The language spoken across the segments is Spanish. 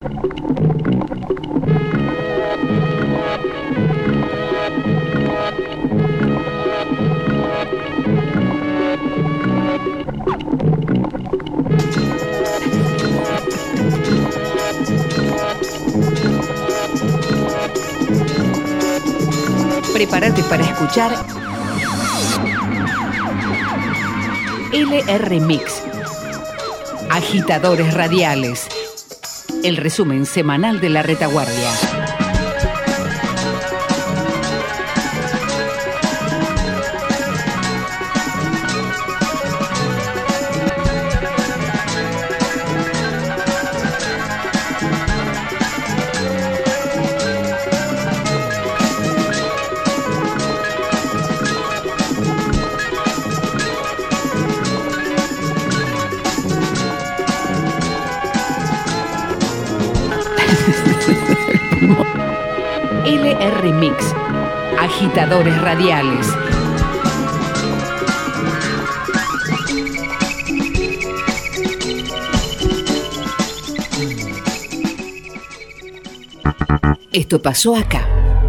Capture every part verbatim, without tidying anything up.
Prepárate para escuchar L R Mix, Agitadores Radiales, el resumen semanal de la retaguardia. L R Mix, Agitadores Radiales. Esto pasó acá.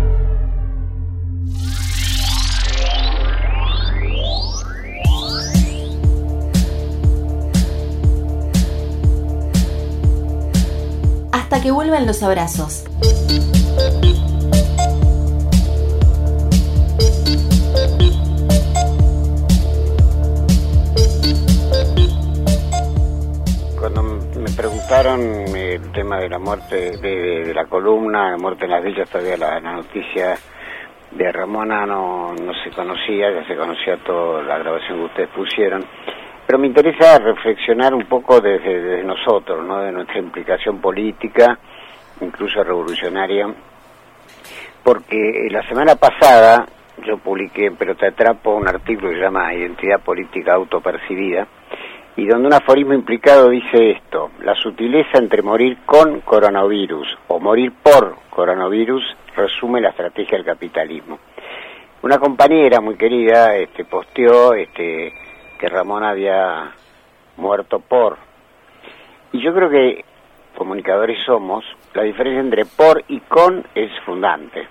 Hasta que vuelvan los abrazos. Cuando me preguntaron el tema de la muerte, de, de, de la columna, la muerte en las villas, todavía la, la noticia de Ramona no, no se conocía, ya se conocía toda la grabación que ustedes pusieron. Pero me interesa reflexionar un poco desde, desde nosotros, ¿no? De nuestra implicación política, incluso revolucionaria, porque la semana pasada yo publiqué en Pelota de Trapo un artículo que se llama Identidad Política Autopercibida, y donde un aforismo implicado dice esto: la sutileza entre morir con coronavirus o morir por coronavirus resume la estrategia del capitalismo. Una compañera muy querida este, posteó este, que Ramón había muerto por, y yo creo que comunicadores somos, la diferencia entre por y con es fundante.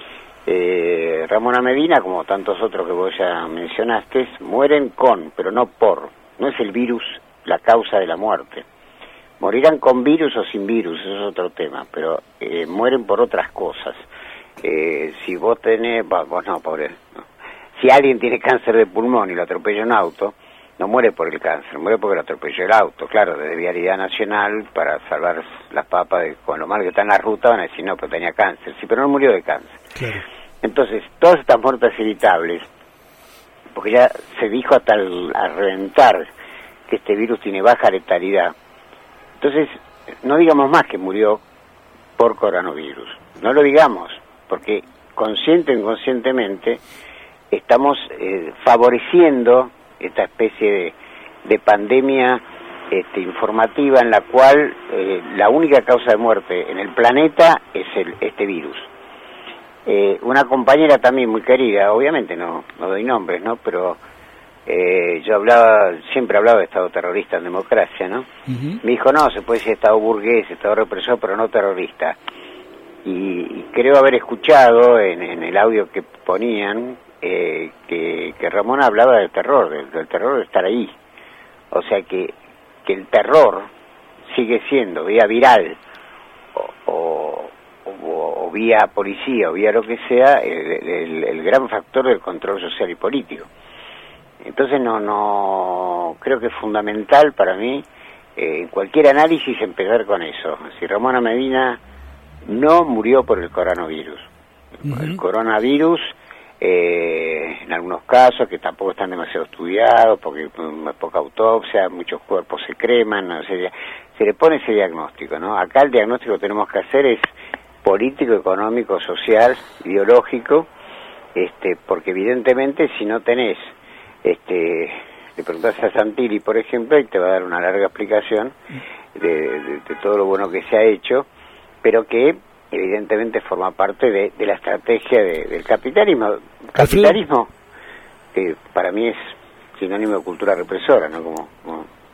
Eh, Ramona Medina, como tantos otros que vos ya mencionaste, mueren con, pero no por. No es el virus la causa de la muerte. Morirán con virus o sin virus, eso es otro tema, pero eh, mueren por otras cosas. Eh, si vos tenés, vos no, pobre, no. Si alguien tiene cáncer de pulmón y lo atropella un auto, no muere por el cáncer, muere porque lo atropelló el auto. Claro, desde Vialidad Nacional, para salvar las papas de, con lo mal que está en la ruta, van a decir, no, pero tenía cáncer. Sí, pero no murió de cáncer. Claro. Entonces, todas estas muertes evitables, porque ya se dijo hasta el, a reventar que este virus tiene baja letalidad. Entonces, no digamos más que murió por coronavirus. No lo digamos, porque consciente o inconscientemente estamos eh, favoreciendo esta especie de, de pandemia este, informativa en la cual eh, la única causa de muerte en el planeta es el, este virus. Eh, una compañera también muy querida, obviamente no, no doy nombres, ¿no? Pero eh, yo hablaba, siempre hablaba de Estado terrorista en democracia, ¿no? Uh-huh. Me dijo, no, se puede decir Estado burgués, Estado represor, pero no terrorista. Y, y creo haber escuchado en, en el audio que ponían eh, que, que Ramón hablaba del terror, del, del terror de estar ahí. O sea que, que el terror sigue siendo vía viral o, o O, o vía policía, o vía lo que sea, el, el, el gran factor del control social y político. Entonces no no creo que es fundamental para mí, eh, en cualquier análisis, empezar con eso. Si Ramona Medina no murió por el coronavirus. Uh-huh. El coronavirus, eh, en algunos casos, que tampoco están demasiado estudiados, porque um, poca autopsia, muchos cuerpos se creman, no sé, se le pone ese diagnóstico, ¿no? Acá el diagnóstico que tenemos que hacer es político, económico, social, ideológico, este, porque evidentemente si no tenés, este, le preguntás a Santilli, por ejemplo, y te va a dar una larga explicación de, de, de todo lo bueno que se ha hecho, pero que evidentemente forma parte de, de la estrategia de, del capitalismo. Capitalismo, que para mí es sinónimo de cultura represora, ¿no? Como, como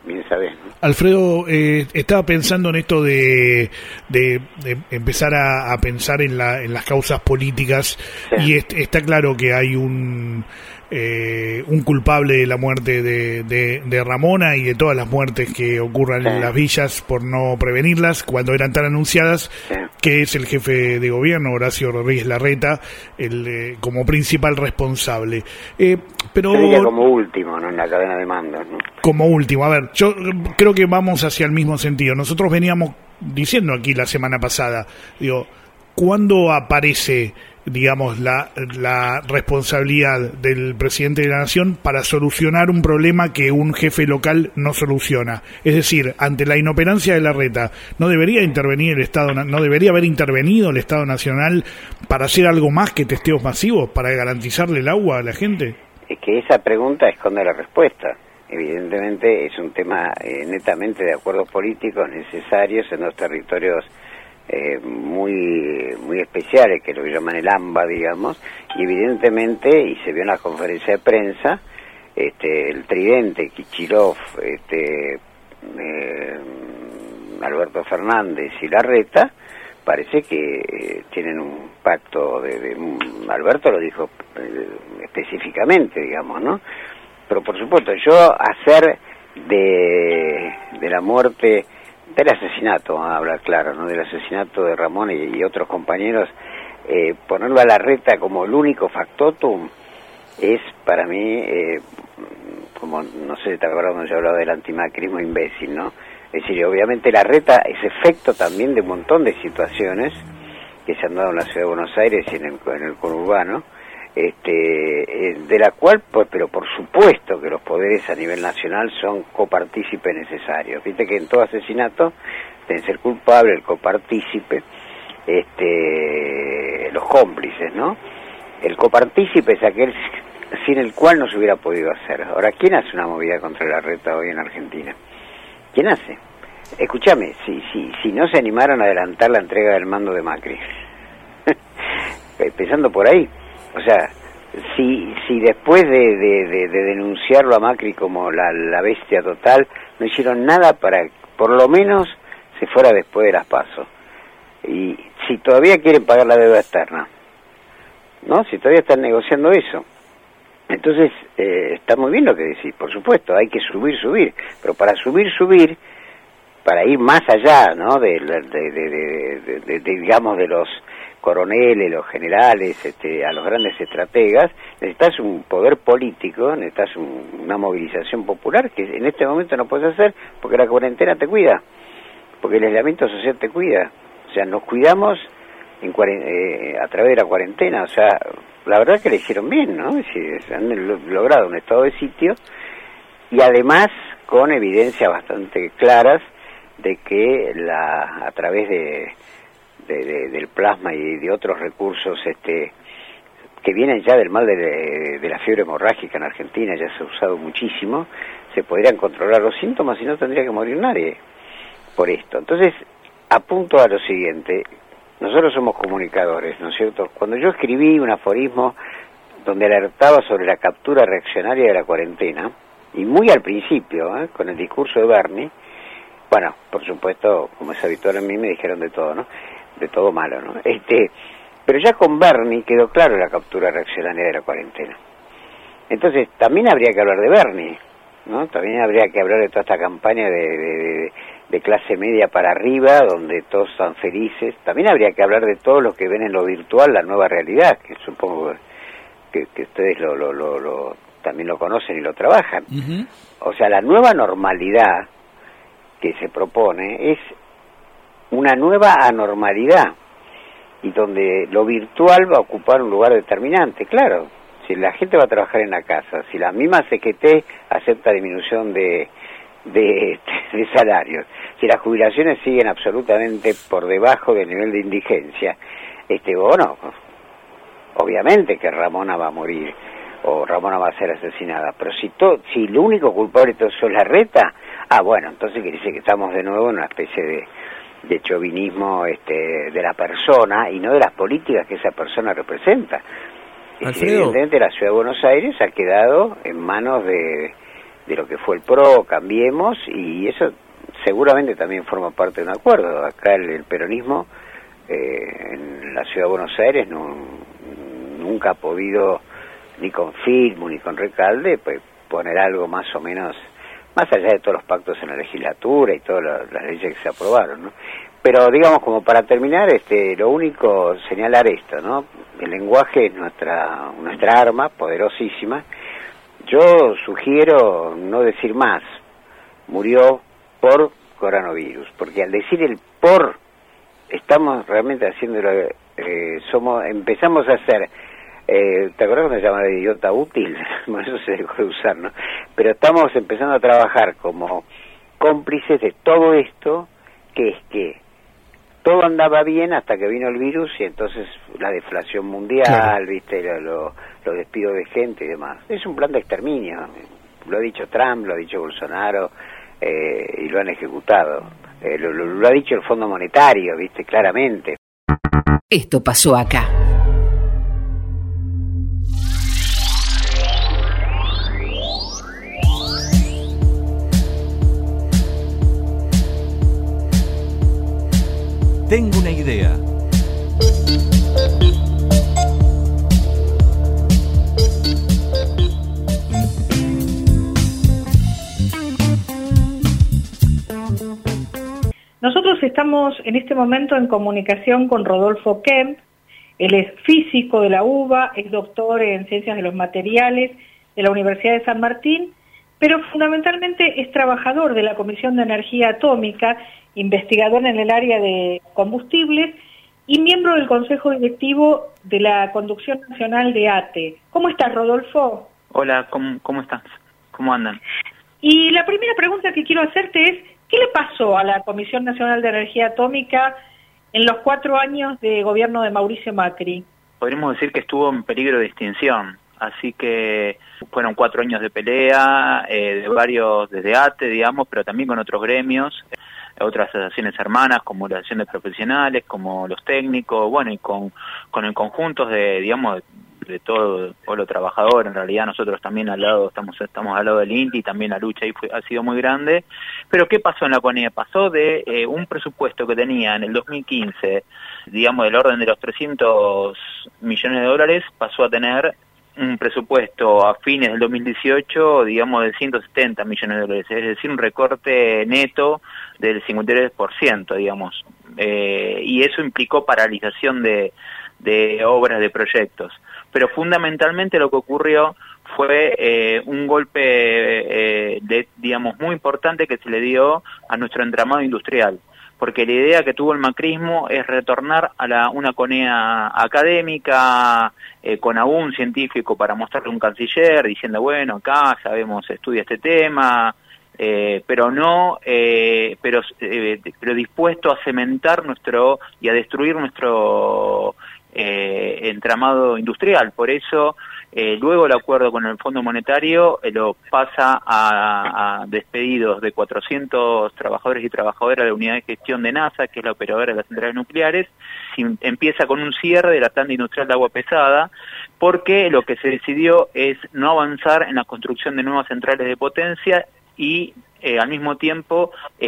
bien sabés, ¿no? Alfredo, eh, estaba pensando en esto de, de, de empezar a, a pensar en, la, en las causas políticas, sí. Y est, está claro que hay un eh, un culpable de la muerte de, de, de Ramona y de todas las muertes que ocurran sí. en las villas por no prevenirlas cuando eran tan anunciadas, sí. que es el jefe de gobierno, Horacio Rodríguez Larreta, el eh, como principal responsable. Eh, pero Yo diría como último, ¿no? En la cadena de mando, ¿no? Como último, a ver, yo creo que vamos hacia el mismo sentido. Nosotros veníamos diciendo aquí la semana pasada, digo, ¿cuándo aparece, digamos, la, la responsabilidad del presidente de la Nación para solucionar un problema que un jefe local no soluciona? Es decir, ante la inoperancia de Larreta, ¿no debería intervenir el Estado, no debería haber intervenido el Estado Nacional para hacer algo más que testeos masivos, para garantizarle el agua a la gente? Es que esa pregunta esconde la respuesta. Evidentemente es un tema eh, netamente de acuerdos políticos necesarios en los territorios eh, muy muy especiales, que lo llaman el AMBA, digamos, y evidentemente, y se vio en la conferencia de prensa, este, el tridente, Kichilov, este, eh, Alberto Fernández y Larreta, parece que eh, tienen un pacto de, de... Alberto lo dijo eh, específicamente, digamos, ¿no? Pero por supuesto, yo hacer de, de la muerte, del asesinato, vamos a hablar claro, ¿no? Del asesinato de Ramón y, y otros compañeros, eh, ponerlo a Larreta como el único factotum, es para mí, eh, como, no sé si te acuerdas cuando yo hablaba del antimacrismo imbécil, ¿no? Es decir, obviamente Larreta es efecto también de un montón de situaciones que se han dado en la ciudad de Buenos Aires y en el, en el conurbano, este, eh, de la cual, pues, pero por supuesto que los poderes a nivel nacional son copartícipes necesarios. Viste que en todo asesinato deben ser culpable, el copartícipe, este, los cómplices, ¿no? El copartícipe es aquel sin el cual no se hubiera podido hacer. Ahora, ¿quién hace una movida contra Larreta hoy en Argentina? ¿Quién hace? Escúchame, si, si, si no se animaron a adelantar la entrega del mando de Macri, empezando por ahí, o sea, si si después de, de, de, de denunciarlo a Macri como la, la bestia total, no hicieron nada para, por lo menos, se fuera después de las PASO. Y si todavía quieren pagar la deuda externa, ¿no? Si todavía están negociando eso. Entonces, eh, está muy bien lo que decís, por supuesto, hay que subir, subir, pero para subir, subir, para ir más allá, ¿no? De, de, de, de, de, de, de digamos, de los coroneles, los generales, este, a los grandes estrategas, necesitas un poder político, necesitas un, una movilización popular que en este momento no puedes hacer porque la cuarentena te cuida, porque el aislamiento social te cuida. O sea, nos cuidamos en eh, a través de la cuarentena, o sea, la verdad que le hicieron bien, ¿no? Es decir, han logrado un estado de sitio y además con evidencias bastante claras de que la a través de, de, de del plasma y de otros recursos este que vienen ya del mal de, de, de la fiebre hemorrágica en Argentina, ya se ha usado muchísimo, se podrían controlar los síntomas y no tendría que morir nadie por esto. Entonces, apunto a lo siguiente. Nosotros somos comunicadores, ¿no es cierto? Cuando yo escribí un aforismo donde alertaba sobre la captura reaccionaria de la cuarentena, y muy al principio, ¿eh? Con el discurso de Bernie, bueno, por supuesto, como es habitual en mí, me dijeron de todo, ¿no? De todo malo, ¿no? Este, pero ya con Bernie quedó claro la captura reaccionaria de la cuarentena. Entonces, también habría que hablar de Bernie, ¿no? También habría que hablar de toda esta campaña de... de, de de clase media para arriba, donde todos están felices. También habría que hablar de todos los que ven en lo virtual la nueva realidad, que supongo que, que ustedes lo, lo, lo, lo también lo conocen y lo trabajan. Uh-huh. O sea, la nueva normalidad que se propone es una nueva anormalidad, y donde lo virtual va a ocupar un lugar determinante. Claro, si la gente va a trabajar en la casa, si la misma C G T acepta disminución de De, de salarios, si las jubilaciones siguen absolutamente por debajo del nivel de indigencia, este bueno, obviamente que Ramona va a morir o Ramona va a ser asesinada, pero si to, si lo único culpable de todo eso es Larreta, ah bueno, entonces quiere decir que estamos de nuevo en una especie de, de chauvinismo este, de la persona y no de las políticas que esa persona representa. Y si evidentemente la ciudad de Buenos Aires ha quedado en manos de de lo que fue el PRO, Cambiemos, y eso seguramente también forma parte de un acuerdo. Acá el, el peronismo eh, en la ciudad de Buenos Aires no, nunca ha podido, ni con Filmo ni con Recalde, pues poner algo más o menos, más allá de todos los pactos en la legislatura y todas las, las leyes que se aprobaron, ¿no? Pero digamos, como para terminar, este, lo único, señalar esto, ¿no? El lenguaje es nuestra, nuestra arma, poderosísima. Yo sugiero no decir más, murió por coronavirus, porque al decir el por, estamos realmente haciéndolo, eh, somos, empezamos a hacer, eh, ¿te acuerdas cuando se llamaba de idiota útil? Bueno, eso se dejó de usar, ¿no? Pero estamos empezando a trabajar como cómplices de todo esto, que es que todo andaba bien hasta que vino el virus y entonces la deflación mundial, claro. Viste, lo, lo, los despidos de gente y demás. Es un plan de exterminio, lo ha dicho Trump, lo ha dicho Bolsonaro, eh, y lo han ejecutado. Eh, lo, lo, lo ha dicho el Fondo Monetario, viste, claramente. Esto pasó acá. Tengo una idea. Nosotros estamos en este momento en comunicación con Rodolfo Kemp. Él es físico de la U B A, es doctor en Ciencias de los Materiales de la Universidad de San Martín, pero fundamentalmente es trabajador de la Comisión de Energía Atómica, investigador en el área de combustibles y miembro del Consejo Directivo de la Conducción Nacional de ATE. ¿Cómo estás, Rodolfo? Hola, ¿cómo, cómo estás? ¿Cómo andan? Y la primera pregunta que quiero hacerte es, ¿qué le pasó a la Comisión Nacional de Energía Atómica en los cuatro años de gobierno de Mauricio Macri? Podríamos decir que estuvo en peligro de extinción. Así que fueron cuatro años de pelea, eh, de varios, desde ATE, digamos, pero también con otros gremios, eh, otras asociaciones hermanas, como la asociación de profesionales, como los técnicos, bueno, y con, con el conjunto de, digamos, de, de todo el pueblo trabajador. En realidad nosotros también al lado, estamos estamos al lado del INTI, y también la lucha ahí fue, ha sido muy grande. Pero ¿qué pasó en la CONEA? Pasó de eh, un presupuesto que tenía en el dos mil quince, digamos, del orden de los trescientos millones de dólares, pasó a tener un presupuesto a fines del dos mil dieciocho, digamos, de ciento setenta millones de dólares, es decir, un recorte neto del cincuenta y tres por ciento, digamos, eh, y eso implicó paralización de, de obras, de proyectos. Pero fundamentalmente lo que ocurrió fue eh, un golpe, eh, de, digamos, muy importante que se le dio a nuestro entramado industrial, porque la idea que tuvo el macrismo es retornar a la, una CONEA académica, eh, con algún científico para mostrarle un canciller, diciendo, bueno, acá sabemos, estudia este tema, eh, pero no, eh, pero, eh, pero dispuesto a cementar nuestro, y a destruir nuestro eh, entramado industrial. Por eso, Eh, luego el acuerdo con el Fondo Monetario eh, lo pasa a, a despedidos de cuatrocientos trabajadores y trabajadoras de la unidad de gestión de NASA, que es la operadora de las centrales nucleares. Si, empieza con un cierre de la planta industrial de agua pesada, porque lo que se decidió es no avanzar en la construcción de nuevas centrales de potencia y eh, al mismo tiempo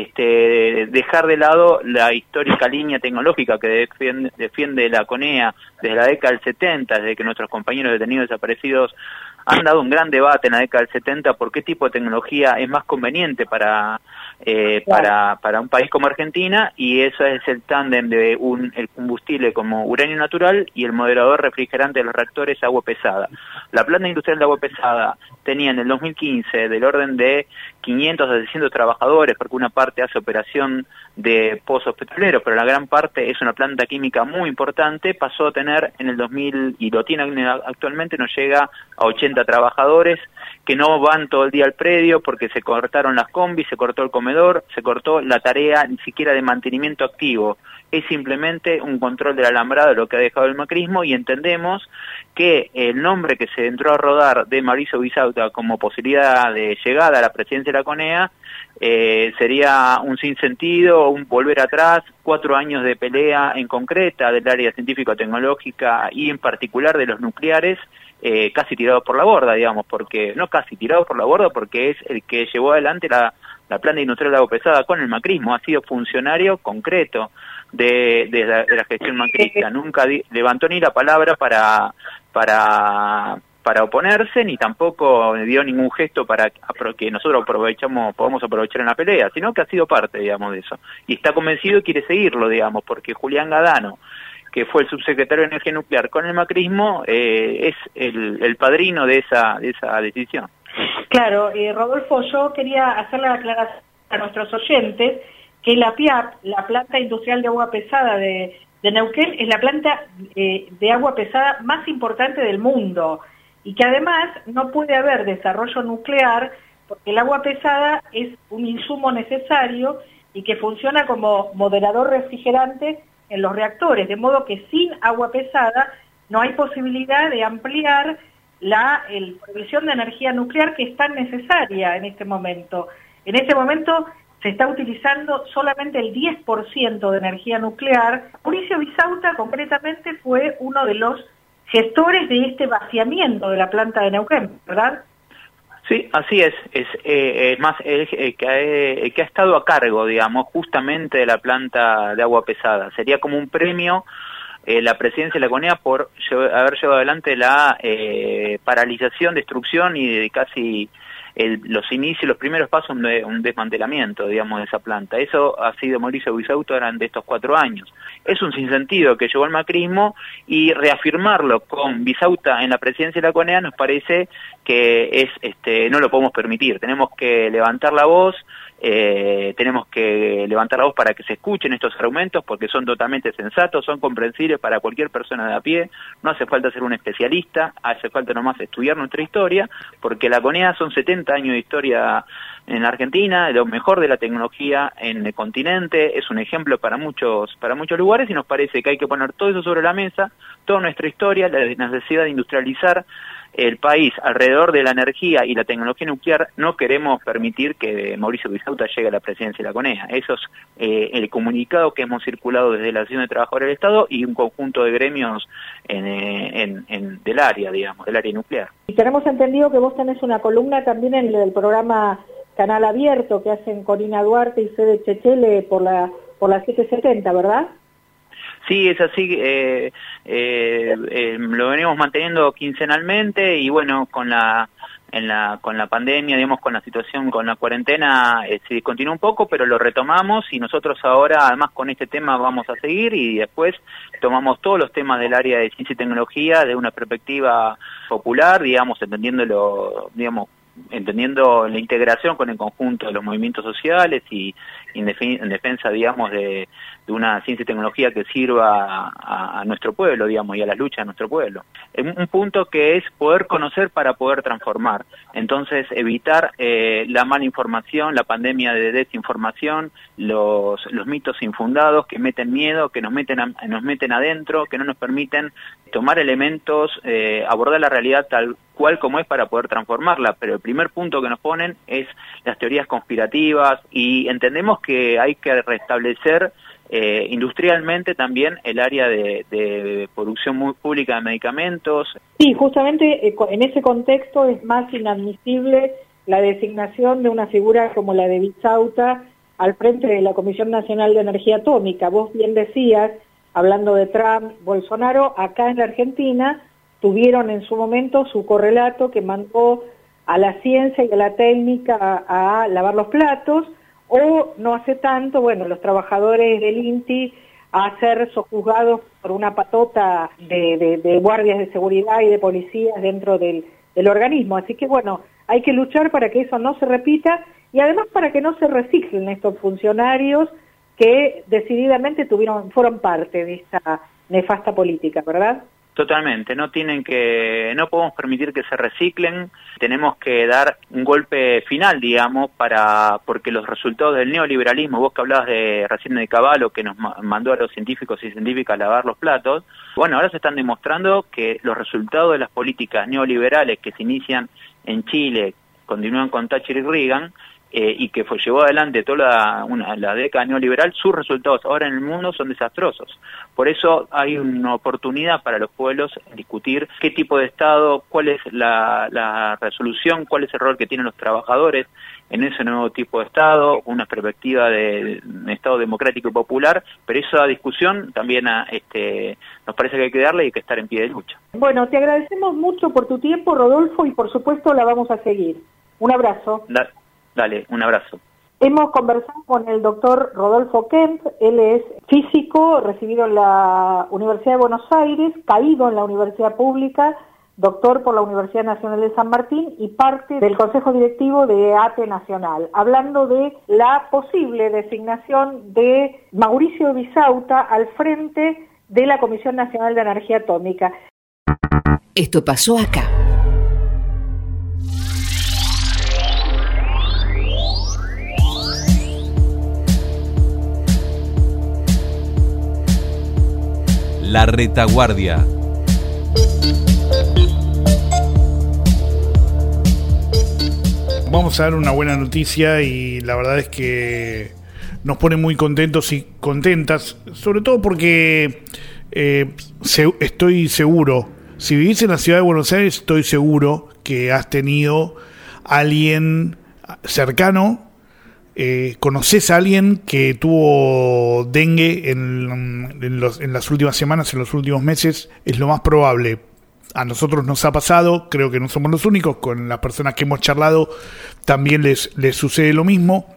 este, dejar de lado la histórica línea tecnológica que defiende, defiende la CONEA desde la década del setenta, desde que nuestros compañeros detenidos desaparecidos han dado un gran debate en la década del setenta por qué tipo de tecnología es más conveniente para eh, claro. para para un país como Argentina, y eso es el tándem de un el combustible como uranio natural y el moderador refrigerante de los reactores agua pesada. La planta industrial de agua pesada tenía en el dos mil quince del orden de quinientos a seiscientos trabajadores, porque una parte hace operación de pozos petroleros, pero la gran parte es una planta química muy importante. Pasó a tener en el dos mil, y lo tiene actualmente, nos llega a ochenta trabajadores que no van todo el día al predio porque se cortaron las combis, se cortó el comedor, se cortó la tarea ni siquiera de mantenimiento activo. Es simplemente un control del alambrado, lo que ha dejado el macrismo, y entendemos que el nombre que se entró a rodar de Mauricio Bisauta como posibilidad de llegada a la presidencia de la CONEA, eh, sería un sinsentido, un volver atrás, cuatro años de pelea en concreta del área científico-tecnológica y en particular de los nucleares, eh, casi tirados por la borda, digamos, porque, no casi tirados por la borda, porque es el que llevó adelante la, la planta industrial de agua pesada con el macrismo, ha sido funcionario concreto de, de, la, de la gestión macrista, nunca di, levantó ni la palabra para, para, para oponerse, ni tampoco dio ningún gesto para que nosotros aprovechamos, podamos aprovechar en la pelea, sino que ha sido parte, digamos, de eso. Y está convencido y quiere seguirlo, digamos, porque Julián Gadano, que fue el subsecretario de Energía Nuclear con el macrismo, eh, es el, el padrino de esa, de esa decisión. Claro, eh, Rodolfo, yo quería hacer la aclaración a nuestros oyentes que la P I A P, la planta industrial de agua pesada de, de Neuquén, es la planta eh, de agua pesada más importante del mundo y que además no puede haber desarrollo nuclear porque el agua pesada es un insumo necesario y que funciona como moderador refrigerante en los reactores, de modo que sin agua pesada no hay posibilidad de ampliar la el, provisión de energía nuclear que es tan necesaria en este momento. En este momento se está utilizando solamente el diez por ciento de energía nuclear. Mauricio Bisauta concretamente fue uno de los gestores de este vaciamiento de la planta de Neuquén, ¿verdad? Sí, así es. Es, eh, es más, el, el, que ha, el que ha estado a cargo, digamos, justamente de la planta de agua pesada. Sería como un premio eh, la presidencia de la CONEA por llevar, haber llevado adelante la eh, paralización, destrucción y de casi el, los inicios, los primeros pasos de un desmantelamiento, digamos, de esa planta. Eso ha sido Mauricio Bisauta durante estos cuatro años. Es un sinsentido que llevó el macrismo y reafirmarlo con Bisauta en la presidencia de la CONEA nos parece que es este no lo podemos permitir. Tenemos que levantar la voz, eh, tenemos que levantar la voz para que se escuchen estos argumentos porque son totalmente sensatos, son comprensibles para cualquier persona de a pie, no hace falta ser un especialista, hace falta nomás estudiar nuestra historia, porque la CONEA son setenta años de historia en la Argentina, lo mejor de la tecnología en el continente, es un ejemplo para muchos para muchos lugares y nos parece que hay que poner todo eso sobre la mesa, toda nuestra historia, la necesidad de industrializar el país alrededor de la energía y la tecnología nuclear. No queremos permitir que Mauricio Bisauta llegue a la presidencia de la CONEA. Eso es eh, el comunicado que hemos circulado desde la Asociación de Trabajadores del Estado y un conjunto de gremios en, en, en, del área, digamos, del área nuclear. Y tenemos entendido que vos tenés una columna también en el programa Canal Abierto que hacen Corina Duarte y Fede Chechele por la, por la setecientos setenta, ¿verdad? Sí, es así, eh, eh, eh, lo venimos manteniendo quincenalmente y bueno, con la en la con la pandemia, digamos, con la situación, con la cuarentena, eh, se discontinuó un poco, pero lo retomamos y nosotros ahora, además con este tema, vamos a seguir y después tomamos todos los temas del área de ciencia y tecnología desde una perspectiva popular, digamos, entendiéndolo, digamos, entendiendo la integración con el conjunto de los movimientos sociales y en, defen en defensa, digamos, de, de una ciencia y tecnología que sirva a, a nuestro pueblo, digamos, y a las luchas de nuestro pueblo. Un, un punto que es poder conocer para poder transformar. Entonces, evitar eh, la mala información, la pandemia de desinformación, los, los mitos infundados que meten miedo, que nos meten, a, nos meten adentro, que no nos permiten tomar elementos, eh, abordar la realidad tal cual como es para poder transformarla, pero el primer punto que nos ponen es las teorías conspirativas y entendemos que hay que restablecer eh, industrialmente también el área de, de producción muy pública de medicamentos. Sí, justamente eh, en ese contexto es más inadmisible la designación de una figura como la de Bisauta al frente de la Comisión Nacional de Energía Atómica. Vos bien decías, hablando de Trump, Bolsonaro, acá en la Argentina tuvieron en su momento su correlato que mandó a la ciencia y a la técnica a, a lavar los platos, o no hace tanto, bueno, los trabajadores del INTI a ser sojuzgados por una patota de, de, de guardias de seguridad y de policías dentro del, del organismo. Así que, bueno, hay que luchar para que eso no se repita y además para que no se reciclen estos funcionarios que decididamente tuvieron fueron parte de esta nefasta política, ¿verdad? Totalmente, no tienen que, no podemos permitir que se reciclen, tenemos que dar un golpe final, digamos, para, porque los resultados del neoliberalismo, vos que hablabas de recién de Cavallo, que nos mandó a los científicos y científicas a lavar los platos, bueno, ahora se están demostrando que los resultados de las políticas neoliberales que se inician en Chile, continúan con Thatcher y Reagan, eh, y que fue llevó adelante toda la, una, la década neoliberal, sus resultados ahora en el mundo son desastrosos. Por eso hay una oportunidad para los pueblos en discutir qué tipo de Estado, cuál es la, la resolución, cuál es el rol que tienen los trabajadores en ese nuevo tipo de Estado, una perspectiva de, de Estado democrático y popular, pero esa discusión también a, este, nos parece que hay que darle y hay que estar en pie de lucha. Bueno, te agradecemos mucho por tu tiempo, Rodolfo, y por supuesto la vamos a seguir. Un abrazo. Da, dale, un abrazo. Hemos conversado con el doctor Rodolfo Kemp. Él es físico, recibido en la Universidad de Buenos Aires, caído en la Universidad Pública, doctor por la Universidad Nacional de San Martín y parte del Consejo Directivo de ATE Nacional, hablando de la posible designación de Mauricio Bisauta al frente de la Comisión Nacional de Energía Atómica. Esto pasó acá. La Retaguardia. Vamos a dar una buena noticia y la verdad es que nos pone muy contentos y contentas, sobre todo porque eh, se, estoy seguro, si vivís en la ciudad de Buenos Aires, estoy seguro que has tenido a alguien cercano, eh, conoces a alguien que tuvo dengue en, en, los, en las últimas semanas, en los últimos meses, es lo más probable. A nosotros nos ha pasado, creo que no somos los únicos, con las personas que hemos charlado también les, les sucede lo mismo.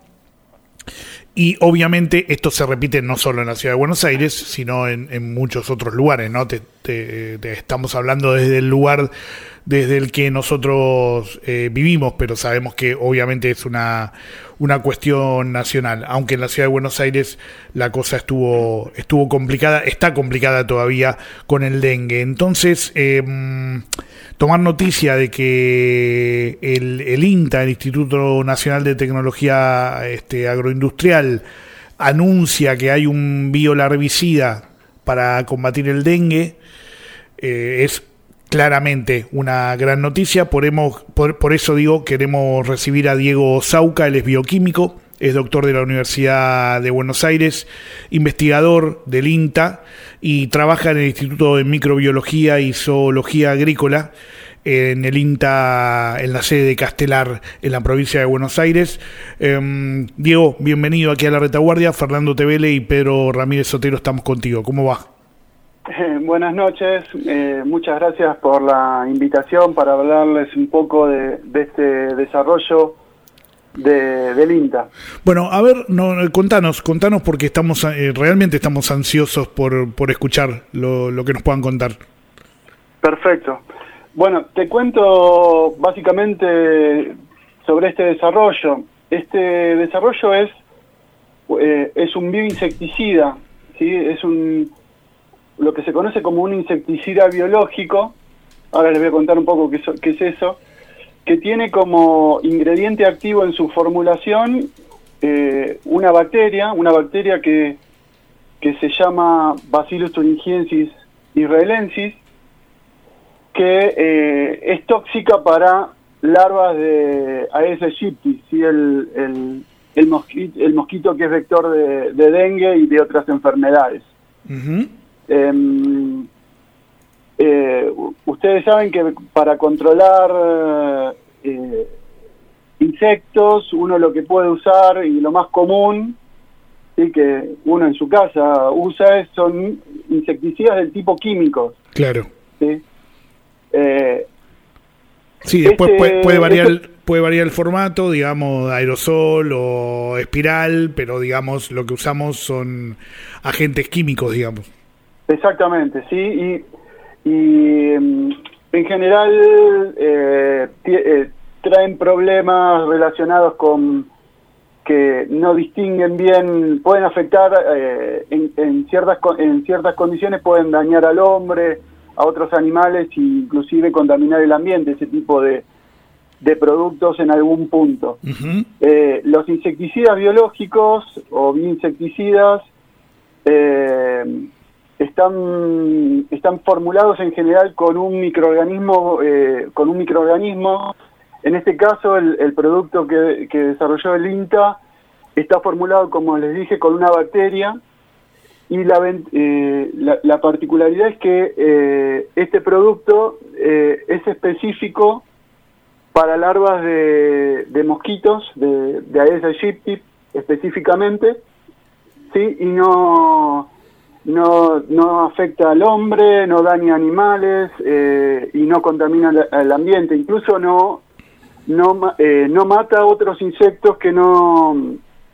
Y obviamente esto se repite no solo en la ciudad de Buenos Aires, sino en, en muchos otros lugares, ¿no? Te, te, te estamos hablando desde el lugar desde el que nosotros eh, vivimos, pero sabemos que obviamente es una, una cuestión nacional, aunque en la ciudad de Buenos Aires la cosa estuvo, estuvo complicada, está complicada todavía con el dengue. Entonces, eh, tomar noticia de que el, el INTA, el Instituto Nacional de Tecnología este, Agroindustrial, anuncia que hay un biolarvicida para combatir el dengue, eh, es claramente una gran noticia. Por, hemos, por, por eso digo, queremos recibir a Diego Sauca. Él es bioquímico, es doctor de la Universidad de Buenos Aires, investigador del INTA y trabaja en el Instituto de Microbiología y Zoología Agrícola en el INTA, en la sede de Castelar, en la provincia de Buenos Aires. Eh, Diego, bienvenido aquí a La Retaguardia. Fernando Tevele y Pedro Ramírez Sotero estamos contigo. ¿Cómo va? Eh, buenas noches, eh, muchas gracias por la invitación para hablarles un poco de, de este desarrollo de, del INTA. Bueno, a ver, no, contanos, contanos porque estamos eh, realmente estamos ansiosos por, por escuchar lo, lo que nos puedan contar. Perfecto. Bueno, te cuento básicamente sobre este desarrollo. Este desarrollo es, eh, es un bioinsecticida, ¿sí? Es un... lo que se conoce como un insecticida biológico. Ahora les voy a contar un poco qué, so, qué es eso, que tiene como ingrediente activo en su formulación eh, una bacteria, una bacteria que, que se llama Bacillus thuringiensis israelensis, que eh, es tóxica para larvas de Aedes aegypti, ¿sí? el, el, el, mosquito, el mosquito que es vector de, de dengue y de otras enfermedades. Uh-huh. Eh, eh, ustedes saben que para controlar eh, insectos uno lo que puede usar y lo más común, ¿sí? Que uno en su casa usa es, son insecticidas del tipo químicos. Claro. ¿Sí? Eh, sí, después este, puede, puede variar este, puede variar el formato, digamos aerosol o espiral, pero digamos lo que usamos son agentes químicos, digamos. Exactamente, sí, y, y en general eh, eh, traen problemas relacionados con que no distinguen bien, pueden afectar eh, en, en ciertas en ciertas condiciones, pueden dañar al hombre, a otros animales e inclusive contaminar el ambiente, ese tipo de, de productos en algún punto. Uh-huh. Eh, los insecticidas biológicos o bioinsecticidas eh, están están formulados en general con un microorganismo eh, con un microorganismo En este caso, el, el producto que, que desarrolló el INTA está formulado, como les dije, con una bacteria, y la, eh, la, la particularidad es que eh, este producto eh, es específico para larvas de, de mosquitos, de, de Aedes aegypti específicamente, ¿sí? Y no, no, no afecta al hombre, no daña animales eh, y no contamina el ambiente, incluso no, no, eh, no mata a otros insectos que no...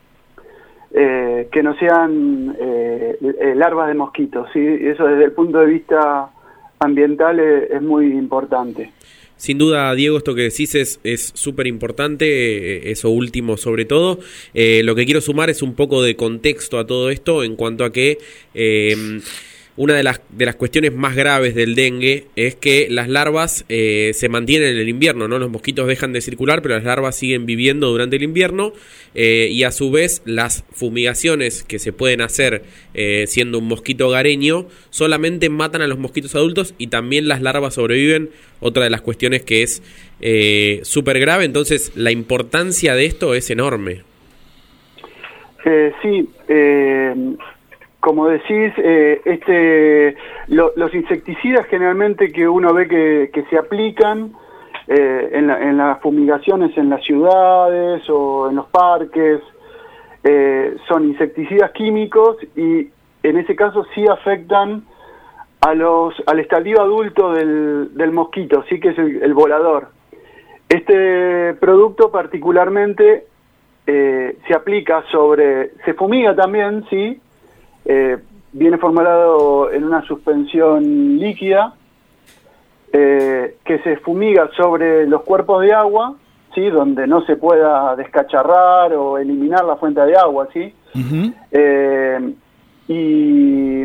Eh, que no sean eh, larvas de mosquitos, ¿sí? Eso desde el punto de vista ambiental es, es muy importante. Sin duda, Diego, esto que decís es es súper importante, eh, eso último sobre todo. Eh, lo que quiero sumar es un poco de contexto a todo esto en cuanto a que eh, una de las, de las cuestiones más graves del dengue es que las larvas eh, se mantienen en el invierno, ¿no? Los mosquitos dejan de circular, pero las larvas siguen viviendo durante el invierno eh, y a su vez las fumigaciones que se pueden hacer eh, siendo un mosquito hogareño solamente matan a los mosquitos adultos y también las larvas sobreviven, otra de las cuestiones que es eh, súper grave. Entonces la importancia de esto es enorme. Eh, sí, eh... Como decís, eh, este, lo, los insecticidas generalmente que uno ve que, que se aplican eh, en, la, en las fumigaciones en las ciudades o en los parques, eh, son insecticidas químicos y en ese caso sí afectan a los, al estadio adulto del, del mosquito, sí que es el, el volador. Este producto particularmente eh, se aplica sobre, se fumiga también, sí, Eh, viene formulado en una suspensión líquida eh, que se fumiga sobre los cuerpos de agua, ¿sí? Donde no se pueda descacharrar o eliminar la fuente de agua, ¿sí? Uh-huh. eh, y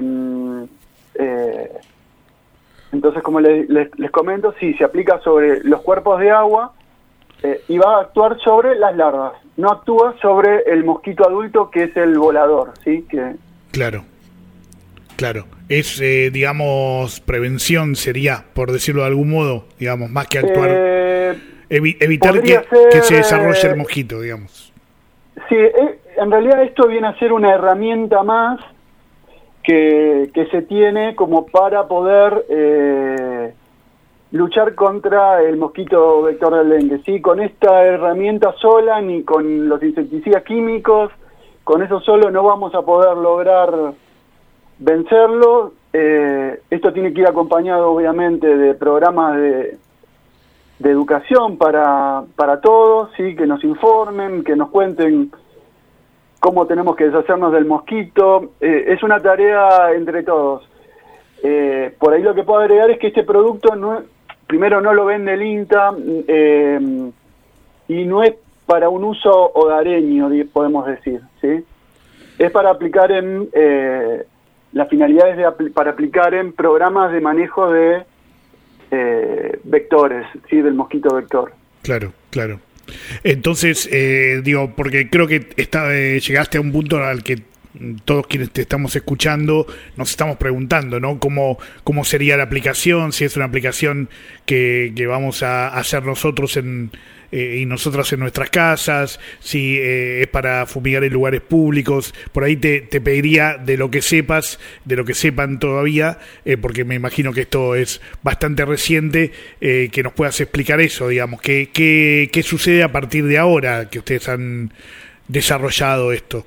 eh, entonces, como les, les, les comento, sí, se aplica sobre los cuerpos de agua eh, y va a actuar sobre las larvas, no actúa sobre el mosquito adulto que es el volador, ¿sí? Que Claro, claro. Es, eh, digamos, prevención sería, por decirlo de algún modo, digamos, más que actuar, eh, evi evitar que, ser, que se desarrolle el mosquito, digamos. Sí, eh, en realidad esto viene a ser una herramienta más que, que se tiene como para poder eh, luchar contra el mosquito vector del dengue. Sí, con esta herramienta sola, ni con los insecticidas químicos, con eso solo no vamos a poder lograr vencerlo. Eh, esto tiene que ir acompañado, obviamente, de programas de, de educación para, para todos, ¿sí? Que nos informen, que nos cuenten cómo tenemos que deshacernos del mosquito. Eh, es una tarea entre todos. Eh, por ahí lo que puedo agregar es que este producto, no, primero no lo vende el INTA, eh, y no es para un uso hogareño, podemos decir, ¿sí? Es para aplicar en, eh, la finalidad es de apl para aplicar en programas de manejo de eh, vectores, ¿sí? Del mosquito vector. Claro, claro. Entonces, eh, digo, porque creo que está, eh, llegaste a un punto al que todos quienes te estamos escuchando nos estamos preguntando, ¿no? ¿Cómo, cómo sería la aplicación? Si es una aplicación que, que vamos a hacer nosotros en... Eh, y nosotras en nuestras casas, si eh, es para fumigar en lugares públicos. Por ahí te, te pediría de lo que sepas, de lo que sepan todavía, eh, porque me imagino que esto es bastante reciente, eh, que nos puedas explicar eso, digamos, qué, qué, qué sucede a partir de ahora que ustedes han desarrollado esto.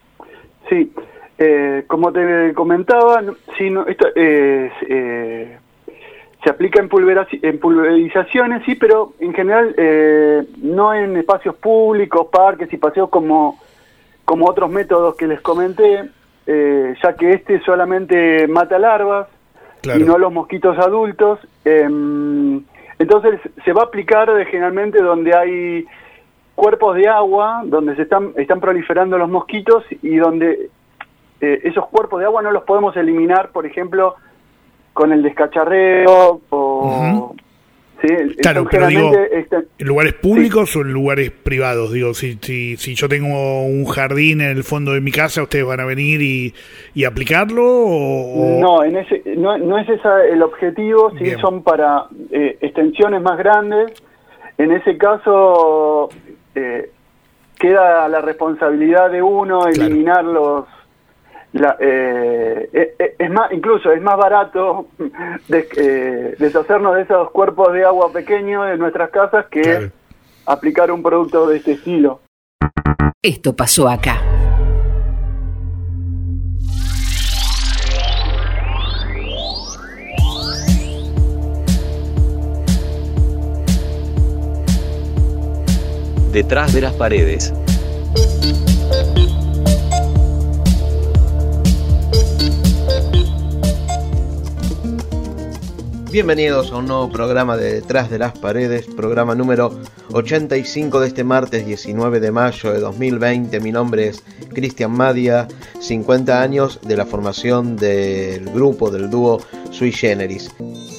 Sí, eh, como te comentaba, si no, esto es... Eh, se aplica en, en pulverizaciones, sí, pero en general eh, no en espacios públicos, parques y paseos como, como otros métodos que les comenté, eh, ya que este solamente mata larvas, claro, y no los mosquitos adultos. Eh, entonces se va a aplicar de, generalmente donde hay cuerpos de agua, donde se están, están proliferando los mosquitos y donde eh, esos cuerpos de agua no los podemos eliminar, por ejemplo, con el descacharreo o... Uh-huh. ¿Sí? Claro, pero digo, este... ¿en lugares públicos sí. o en lugares privados? Digo, si, si si yo tengo un jardín en el fondo de mi casa, ¿ustedes van a venir y, y aplicarlo? O... No, en ese, no, no es ese el objetivo, sí. Bien. Son para eh, extensiones más grandes en ese caso eh, queda la responsabilidad de uno eliminar claro. los la, eh, eh, es más, incluso es más barato des, eh, deshacernos de esos cuerpos de agua pequeños de nuestras casas que claro. aplicar un producto de este estilo. Esto pasó acá. Detrás de las paredes. Bienvenidos a un nuevo programa de Detrás de las Paredes, programa número ochenta y cinco de este martes diecinueve de mayo de dos mil veinte. Mi nombre es Cristian Madia, cincuenta años de la formación del grupo, del dúo Sui Generis.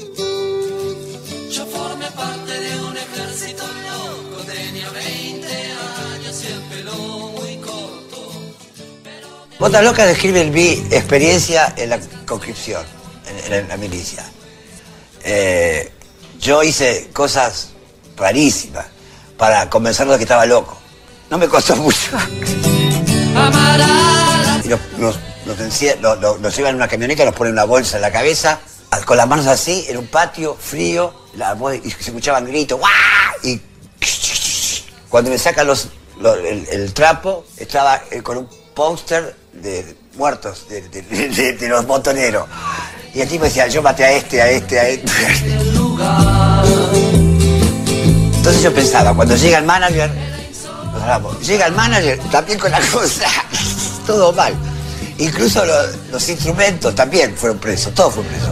Yo formé parte de un ejército loco, tenía veinte años y el pelo muy corto. Bota Loca describe mi experiencia en la conscripción, en, en la milicia. Eh, yo hice cosas rarísimas para convencerlos de que estaba loco. No me costó mucho. Y los, los, los, encierran, los, los, los llevan en una camioneta, los ponen una bolsa en la cabeza, con las manos así, en un patio frío, la voz, y se escuchaban gritos. ¡Guau! Y cuando me sacan los, los, el, el trapo, estaba eh, con un póster de, de muertos, de, de, de, de los montoneros. Y el tipo decía, yo maté a este, a este, a este. Entonces yo pensaba, cuando llega el manager, llega el manager también con la cosa, todo mal. Incluso los, los instrumentos también fueron presos, todo fue preso.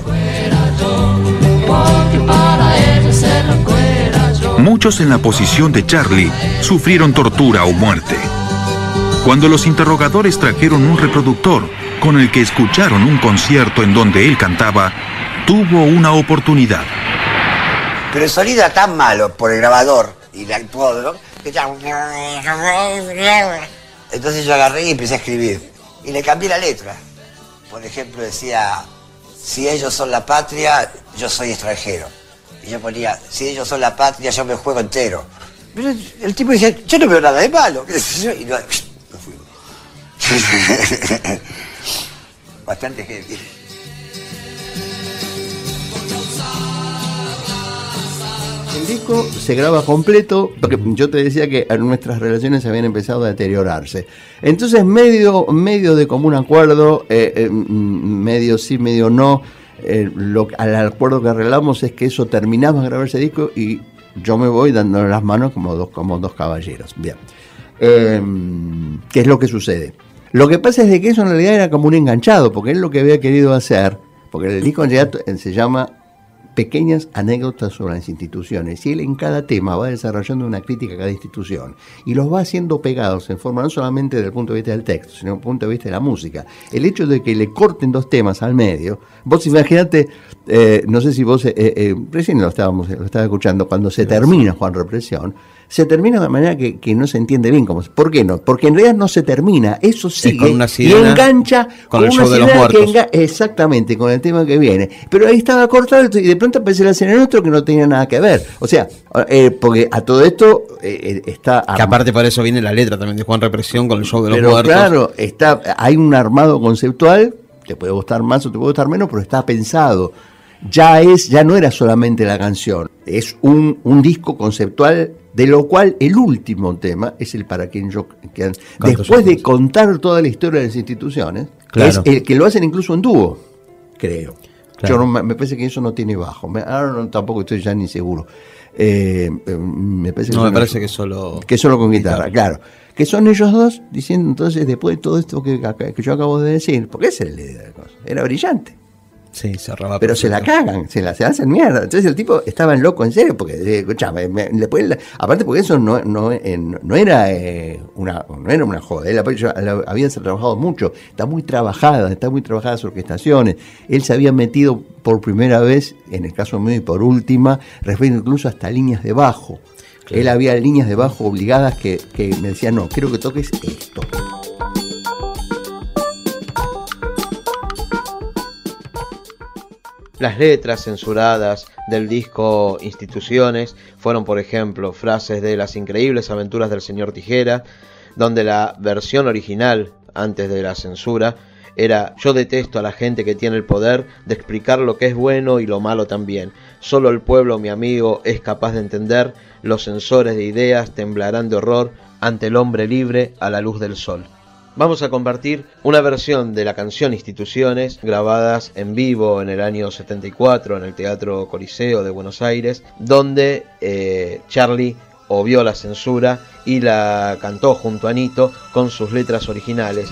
Muchos en la posición de Charlie sufrieron tortura o muerte. Cuando los interrogadores trajeron un reproductor con el que escucharon un concierto en donde él cantaba, tuvo una oportunidad. Pero el sonido era tan malo por el grabador y la, todo, ¿no? Que ya... Entonces yo agarré y empecé a escribir. Y le cambié la letra. Por ejemplo, decía, si ellos son la patria, yo soy extranjero. Y yo ponía, si ellos son la patria, yo me juego entero. Pero el tipo decía, yo no veo nada de malo. Y no, no fui. Bastante heavy. El disco se graba completo, porque yo te decía que nuestras relaciones habían empezado a deteriorarse. Entonces, medio, medio de común acuerdo, eh, eh, medio sí, medio no, eh, lo, al acuerdo que arreglamos es que eso terminamos de grabar ese disco y yo me voy dándole las manos como dos, como dos caballeros. Bien. Eh, ¿Qué es lo que sucede? Lo que pasa es de que eso en realidad era como un enganchado, porque él lo que había querido hacer, porque el disco en realidad se llama Pequeñas anécdotas sobre las instituciones, y él en cada tema va desarrollando una crítica a cada institución, y los va haciendo pegados en forma no solamente desde el punto de vista del texto, sino desde el punto de vista de la música. El hecho de que le corten dos temas al medio, vos imaginate, eh, no sé si vos, eh, eh, recién lo estábamos lo estaba escuchando, cuando se termina Juan Represión, se termina de manera que, que no se entiende bien cómo. ¿Por qué no? Porque en realidad no se termina, eso sigue con una y engancha con, con el una show de los muertos. Que enga- exactamente, con el tema que viene. Pero ahí estaba cortado y de pronto aparece la escena en otro que no tenía nada que ver. O sea, eh, porque a todo esto eh, está... Que aparte para eso viene la letra también de Juan Represión con el show de los pero muertos. Claro, está, hay un armado conceptual, te puede gustar más o te puede gustar menos, pero está pensado. Ya es, ya no era solamente la canción, es un, un disco conceptual, de lo cual el último tema es el Para quien yo que, después de contar toda la historia de las instituciones, claro. Es el que lo hacen incluso en dúo, creo. Claro. Yo no, me parece que eso no tiene bajo. Me, ahora no, tampoco estoy ya ni seguro. Eh, me parece que no, me son, parece que solo que solo con guitarra, guitarra, claro. Que son ellos dos diciendo entonces después de todo esto que, que yo acabo de decir, porque esa era la idea de la cosa, era brillante. Sí, cerraba. Pero se la cagan, se la se hacen mierda. Entonces el tipo estaba en loco, en serio, porque, eh, escuchame, me, después, la, aparte porque eso no, no, eh, no era eh, una no era una joda. Él había trabajado mucho, está muy trabajada, está muy trabajadas sus orquestaciones. Él se había metido por primera vez, en el caso mío y por última, refiriendo incluso hasta líneas de bajo. Claro. Él había líneas de bajo obligadas que, que me decían, no, quiero que toques esto. Las letras censuradas, del disco Instituciones fueron, por ejemplo, frases de Las increíbles aventuras del señor Tijera, donde la versión original, antes de la censura, era: yo detesto a la gente que tiene el poder de explicar lo que es bueno y lo malo también. Solo el pueblo, mi amigo, es capaz de entender. Los censores de ideas temblarán de horror ante el hombre libre a la luz del sol. Vamos a compartir una versión de la canción Instituciones, grabadas en vivo en el año setenta y cuatro en el Teatro Coliseo de Buenos Aires, donde eh, Charlie obvió la censura y la cantó junto a Nito con sus letras originales.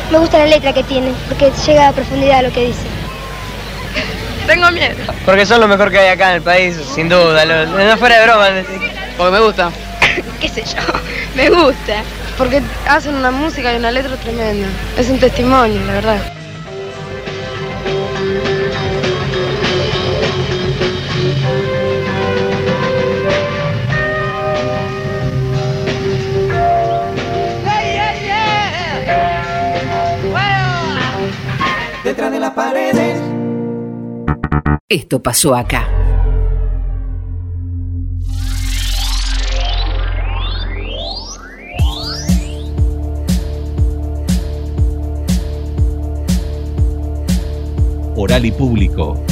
Me gusta la letra que tiene, porque llega a profundidad a lo que dice. Tengo miedo. Porque son lo mejor que hay acá en el país, sin duda. Lo, no fuera de broma. Porque me gusta. ¿Qué sé yo? Me gusta. Porque hacen una música y una letra tremenda. Es un testimonio, la verdad. Detrás de las paredes. Esto pasó acá. Oral y público.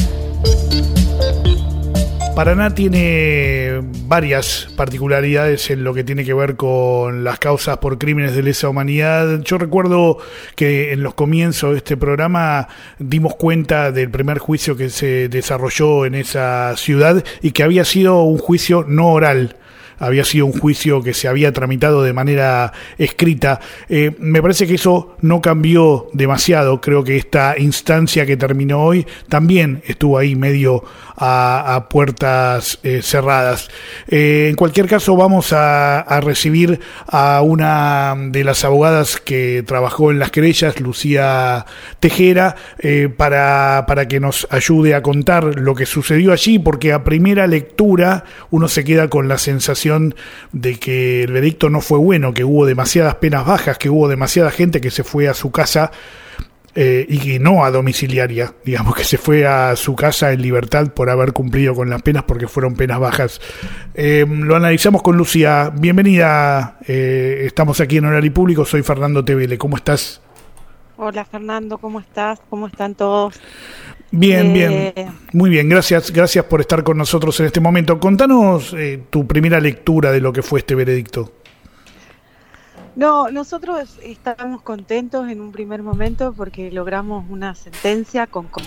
Paraná tiene varias particularidades en lo que tiene que ver con las causas por crímenes de lesa humanidad. Yo recuerdo que en los comienzos de este programa dimos cuenta del primer juicio que se desarrolló en esa ciudad y que había sido un juicio no oral. Había sido un juicio que se había tramitado de manera escrita. Eh, me parece que eso no cambió demasiado. Creo que esta instancia que terminó hoy también estuvo ahí medio a, a puertas eh, cerradas. Eh, en cualquier caso, vamos a, a recibir a una de las abogadas que trabajó en las querellas, Lucía Tejera, eh, para, para que nos ayude a contar lo que sucedió allí, porque a primera lectura uno se queda con la sensación de que el veredicto no fue bueno, que hubo demasiadas penas bajas, que hubo demasiada gente que se fue a su casa eh, y que no a domiciliaria, digamos, que se fue a su casa en libertad por haber cumplido con las penas porque fueron penas bajas. Eh, lo analizamos con Lucía. Bienvenida, eh, estamos aquí en Oral y Público, soy Fernando Tevele, ¿cómo estás? Hola Fernando, ¿cómo estás? ¿Cómo están todos? Bien, eh... bien, muy bien, gracias, gracias por estar con nosotros en este momento. Contanos eh, tu primera lectura de lo que fue este veredicto. No, nosotros estábamos contentos en un primer momento porque logramos una sentencia con, con,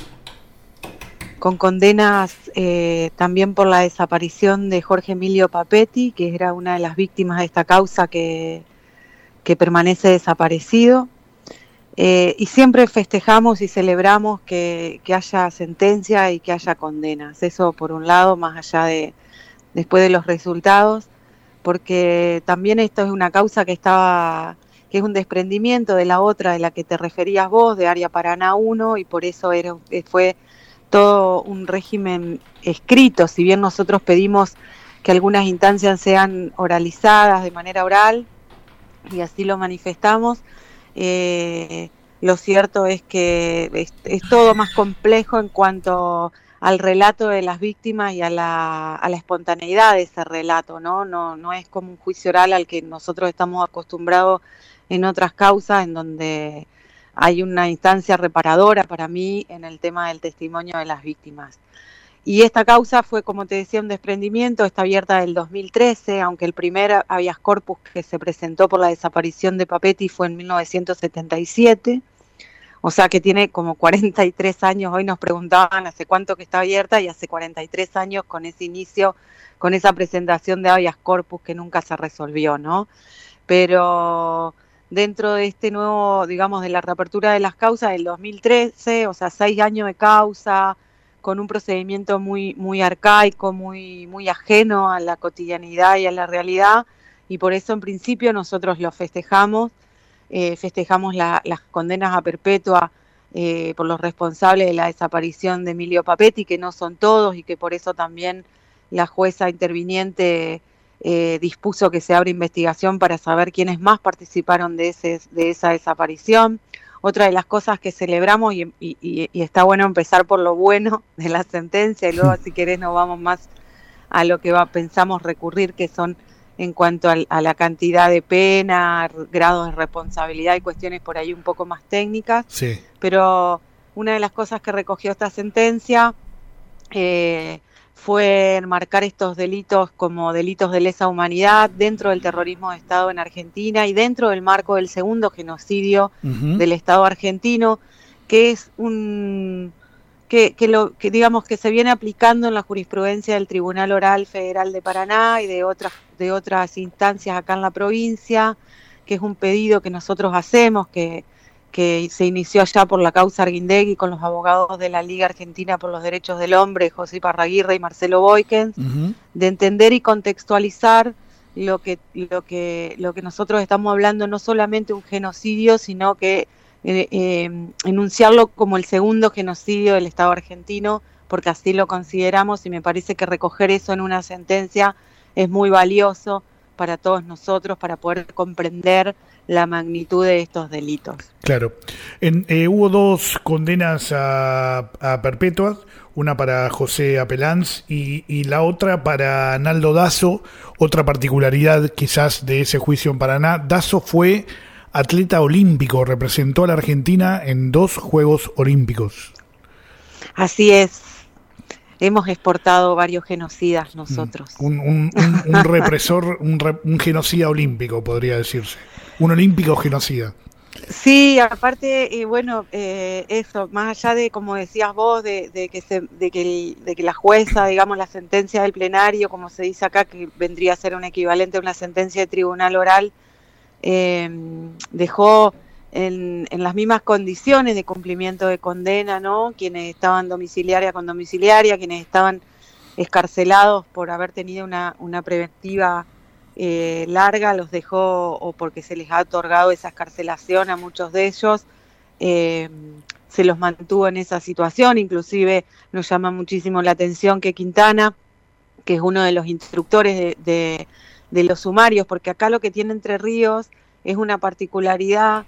con condenas eh, también por la desaparición de Jorge Emilio Papetti, que era una de las víctimas de esta causa que, que permanece desaparecido. Eh, y siempre festejamos y celebramos que, que haya sentencia y que haya condenas. Eso por un lado, más allá de después de los resultados, porque también esto es una causa que estaba, que es un desprendimiento de la otra de la que te referías vos, de Área Paraná uno, y por eso era, fue todo un régimen escrito. Si bien nosotros pedimos que algunas instancias sean oralizadas de manera oral, y así lo manifestamos, Eh, lo cierto es que es, es todo más complejo en cuanto al relato de las víctimas y a la, a la espontaneidad de ese relato, ¿no? No, no es como un juicio oral al que nosotros estamos acostumbrados en otras causas, en donde hay una instancia reparadora para mí en el tema del testimonio de las víctimas. Y esta causa fue, como te decía, un desprendimiento, está abierta del dos mil trece, aunque el primer habeas corpus que se presentó por la desaparición de Papetti fue en mil novecientos setenta y siete, o sea que tiene como cuarenta y tres años. Hoy nos preguntaban hace cuánto que está abierta, y hace cuarenta y tres años con ese inicio, con esa presentación de habeas corpus que nunca se resolvió, ¿no? Pero dentro de este nuevo, digamos, de la reapertura de las causas del dos mil trece, o sea, seis años de causa, con un procedimiento muy muy arcaico, muy muy ajeno a la cotidianidad y a la realidad, y por eso en principio nosotros lo festejamos, eh, festejamos la, las condenas a perpetua eh, por los responsables de la desaparición de Emilio Papetti, que no son todos, y que por eso también la jueza interviniente eh, dispuso que se abra investigación para saber quiénes más participaron de, ese, de esa desaparición. Otra de las cosas que celebramos, y, y, y está bueno empezar por lo bueno de la sentencia, y luego si querés nos vamos más a lo que va, pensamos recurrir, que son en cuanto a, a la cantidad de pena, grados de responsabilidad y cuestiones por ahí un poco más técnicas. Sí. Pero una de las cosas que recogió esta sentencia eh, fue enmarcar estos delitos como delitos de lesa humanidad dentro del terrorismo de Estado en Argentina y dentro del marco del segundo genocidio uh-huh. del Estado argentino, que es un que, que lo que digamos que se viene aplicando en la jurisprudencia del Tribunal Oral Federal de Paraná y de otras de otras instancias acá en la provincia, que es un pedido que nosotros hacemos, que que se inició allá por la causa Arguindegui con los abogados de la Liga Argentina por los Derechos del Hombre, José Parraguirre y Marcelo Boykens, uh-huh. de entender y contextualizar lo que, lo que, lo que nosotros estamos hablando, no solamente un genocidio, sino que eh, eh, enunciarlo como el segundo genocidio del Estado argentino, porque así lo consideramos, y me parece que recoger eso en una sentencia es muy valioso para todos nosotros, para poder comprender la magnitud de estos delitos. Claro. En, eh, hubo dos condenas a, a perpetuas, una para José Apelanz y, y la otra para Naldo Dazo. Otra particularidad quizás de ese juicio en Paraná: Dazo fue atleta olímpico, representó a la Argentina en dos Juegos Olímpicos. Así es. Hemos exportado varios genocidas nosotros. Un, un, un, un represor, un, re, un genocida olímpico, podría decirse. Un olímpico genocida. Sí, aparte, y bueno, eh, eso, más allá de, como decías vos, de, de, que se, de, que el, de que la jueza, digamos, la sentencia del plenario, como se dice acá, que vendría a ser un equivalente a una sentencia de tribunal oral, eh, dejó en, en las mismas condiciones de cumplimiento de condena, ¿no? Quienes estaban domiciliaria con domiciliaria, quienes estaban escarcelados por haber tenido una, una preventiva eh, larga, los dejó, o porque se les ha otorgado esa escarcelación a muchos de ellos, eh, se los mantuvo en esa situación. Inclusive nos llama muchísimo la atención que Quintana, que es uno de los instructores de, de, de los sumarios, porque acá lo que tiene Entre Ríos es una particularidad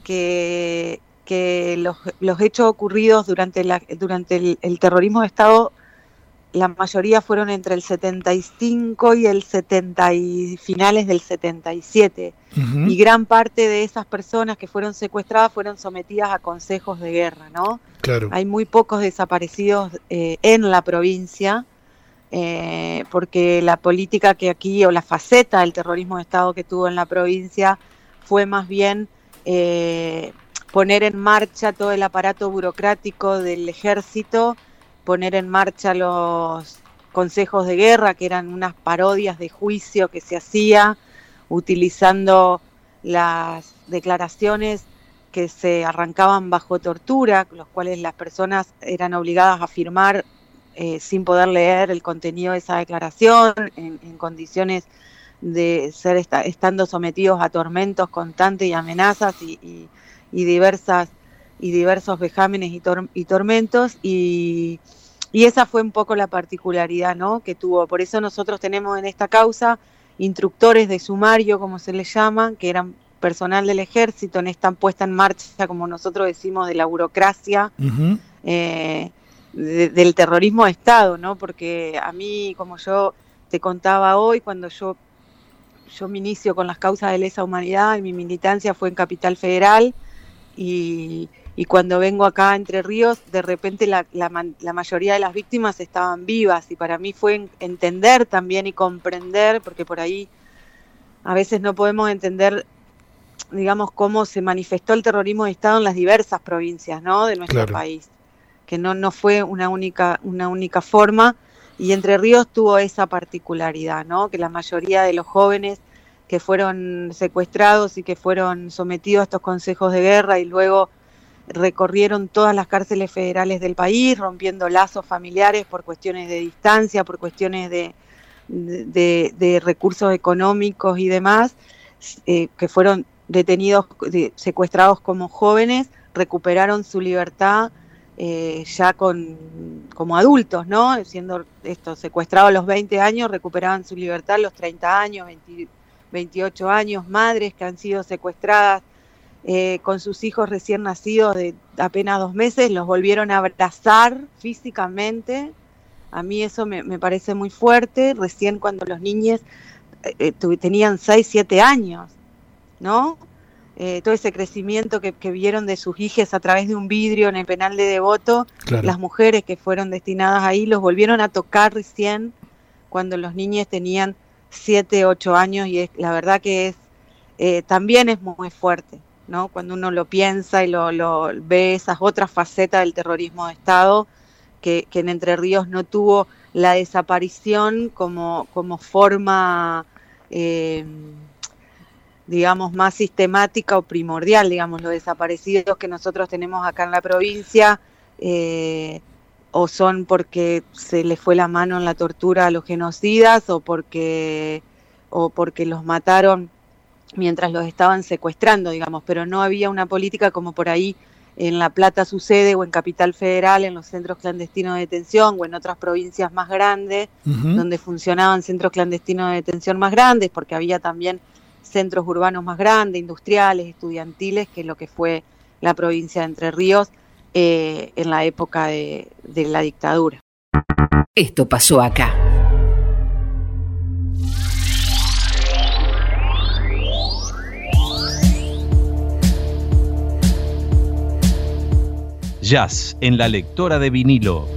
que, que los, los hechos ocurridos durante, la, durante el, el terrorismo de Estado, la mayoría fueron entre el setenta y cinco y el setenta y finales del setenta y siete. Uh-huh. Y gran parte de esas personas que fueron secuestradas fueron sometidas a consejos de guerra, ¿no? Claro. Hay muy pocos desaparecidos eh, en la provincia, eh, porque la política que aquí, o la faceta del terrorismo de Estado que tuvo en la provincia, fue más bien eh, poner en marcha todo el aparato burocrático del ejército, poner en marcha los consejos de guerra, que eran unas parodias de juicio que se hacía utilizando las declaraciones que se arrancaban bajo tortura, los cuales las personas eran obligadas a firmar eh, sin poder leer el contenido de esa declaración, en, en condiciones de ser esta, estando sometidos a tormentos constantes y amenazas y, y, y diversas y diversos vejámenes y, tor- y tormentos, y, y esa fue un poco la particularidad, ¿no?, que tuvo. Por eso nosotros tenemos en esta causa instructores de sumario, como se les llama, que eran personal del ejército, en esta puesta en marcha, como nosotros decimos, de la burocracia, uh-huh. eh, de, del terrorismo de Estado, ¿no? Porque a mí, como yo te contaba hoy, cuando yo yo me inicio con las causas de lesa humanidad, y mi militancia fue en Capital Federal, y, y cuando vengo acá a Entre Ríos, de repente la, la, la mayoría de las víctimas estaban vivas, y para mí fue entender también y comprender, porque por ahí a veces no podemos entender, digamos, cómo se manifestó el terrorismo de Estado en las diversas provincias, ¿no?, de nuestro claro. país, que no, no fue una única, una única forma. Y Entre Ríos tuvo esa particularidad, ¿no?, que la mayoría de los jóvenes que fueron secuestrados y que fueron sometidos a estos consejos de guerra y luego recorrieron todas las cárceles federales del país, rompiendo lazos familiares por cuestiones de distancia, por cuestiones de, de, de recursos económicos y demás, eh, que fueron detenidos, de, secuestrados como jóvenes, recuperaron su libertad Eh, ya con como adultos, ¿no? Siendo estos secuestrados a los veinte años, recuperaban su libertad a los treinta años, veinte, veintiocho años, madres que han sido secuestradas eh, con sus hijos recién nacidos de apenas dos meses, los volvieron a abrazar físicamente. A mí eso me, me parece muy fuerte, recién cuando los niños eh, tenían seis, siete años, ¿no? Eh, todo ese crecimiento que, que vieron de sus hijas a través de un vidrio en el penal de Devoto, claro. Las mujeres que fueron destinadas ahí los volvieron a tocar recién cuando los niños tenían siete, ocho años, y es, la verdad que es eh, también es muy fuerte, ¿no? Cuando uno lo piensa y lo, lo ve, esas otras facetas del terrorismo de Estado, que, que en Entre Ríos no tuvo la desaparición como, como forma... Eh, digamos, más sistemática o primordial, digamos, los desaparecidos que nosotros tenemos acá en la provincia, eh, o son porque se les fue la mano en la tortura a los genocidas, o porque, o porque los mataron mientras los estaban secuestrando, digamos, pero no había una política como por ahí en La Plata sucede, o en Capital Federal, en los centros clandestinos de detención, o en otras provincias más grandes, uh-huh. donde funcionaban centros clandestinos de detención más grandes, porque había también centros urbanos más grandes, industriales, estudiantiles, que es lo que fue la provincia de Entre Ríos eh, en la época de, de la dictadura. Esto pasó acá. Jazz en la lectora de vinilo.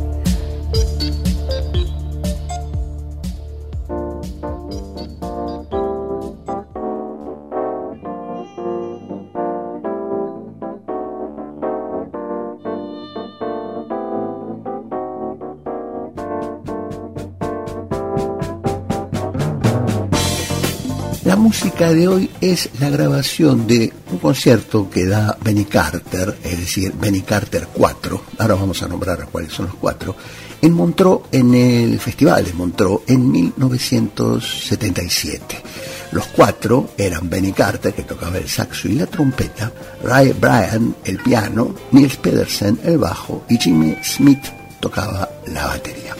La música de hoy es la grabación de un concierto que da Benny Carter, es decir, Benny Carter cuatro, ahora vamos a nombrar a cuáles son los cuatro, en Montreux, en el Festival de Montreux, en mil novecientos setenta y siete. Los cuatro eran Benny Carter, que tocaba el saxo y la trompeta, Ray Bryan, el piano, Niels Pedersen, el bajo, y Jimmy Smith tocaba la batería.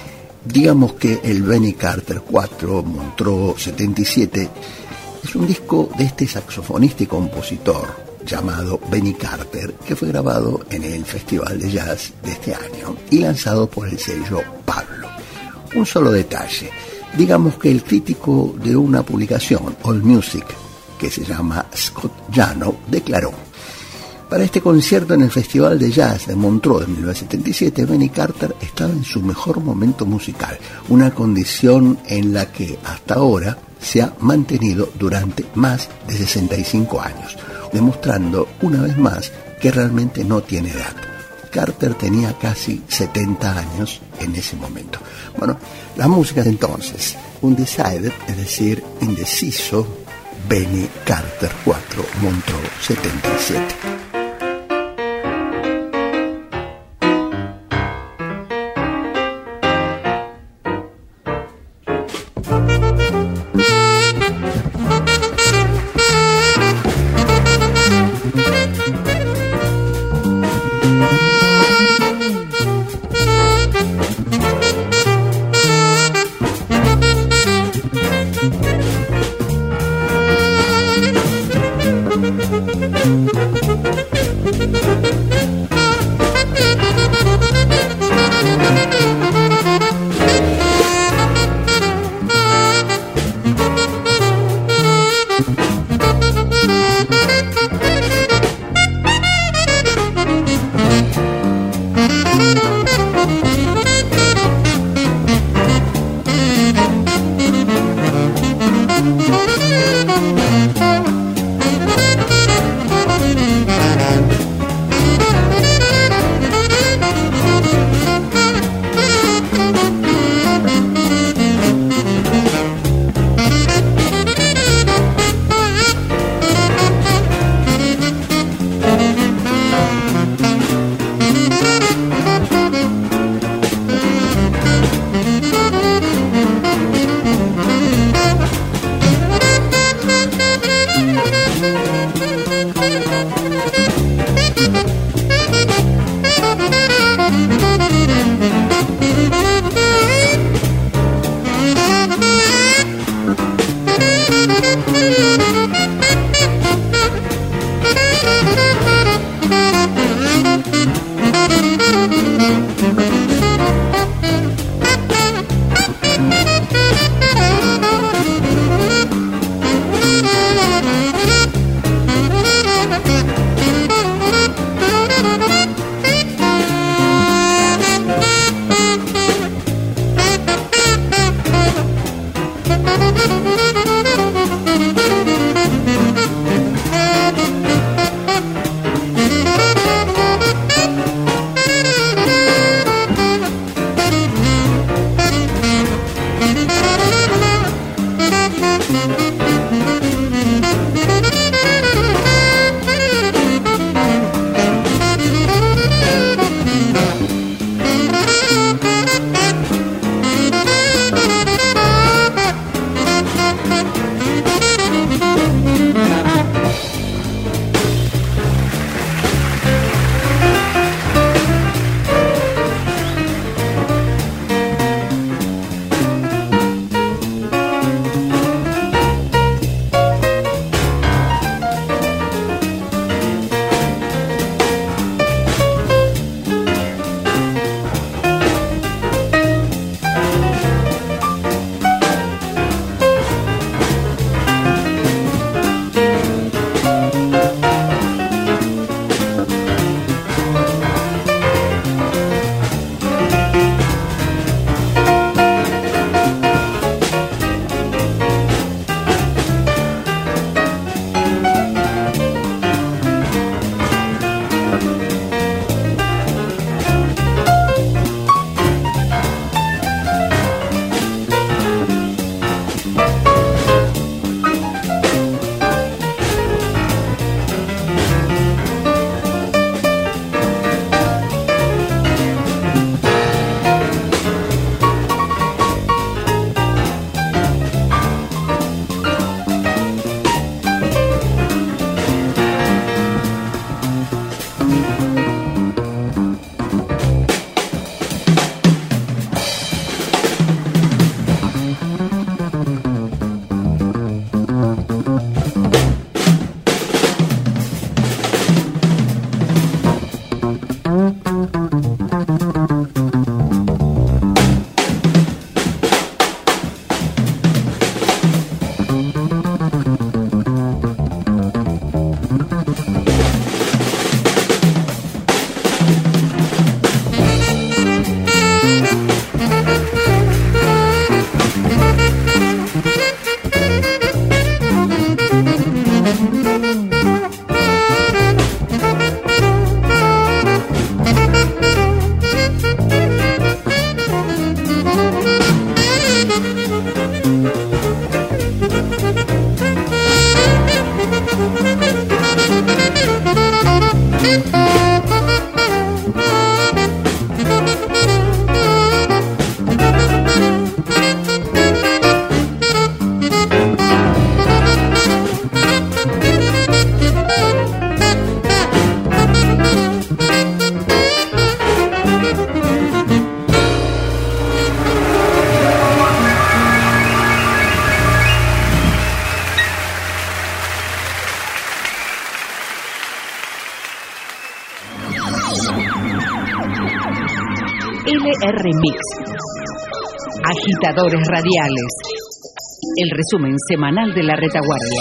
Digamos que el Benny Carter cuatro, Montreux setenta y siete, es un disco de este saxofonista y compositor llamado Benny Carter, que fue grabado en el Festival de Jazz de este año y lanzado por el sello Pablo. Un solo detalle, digamos que el crítico de una publicación, AllMusic, que se llama Scott Janow, declaró: para este concierto en el Festival de Jazz de Montreux de mil novecientos setenta y siete, Benny Carter estaba en su mejor momento musical, una condición en la que hasta ahora se ha mantenido durante más de sesenta y cinco años, demostrando una vez más que realmente no tiene edad. Carter tenía casi setenta años en ese momento. Bueno, la música de entonces, Undecided, es decir, indeciso, Benny Carter cuatro, Montreux setenta y siete. Thank you. R Mix. Agitadores radiales. El resumen semanal de la retaguardia.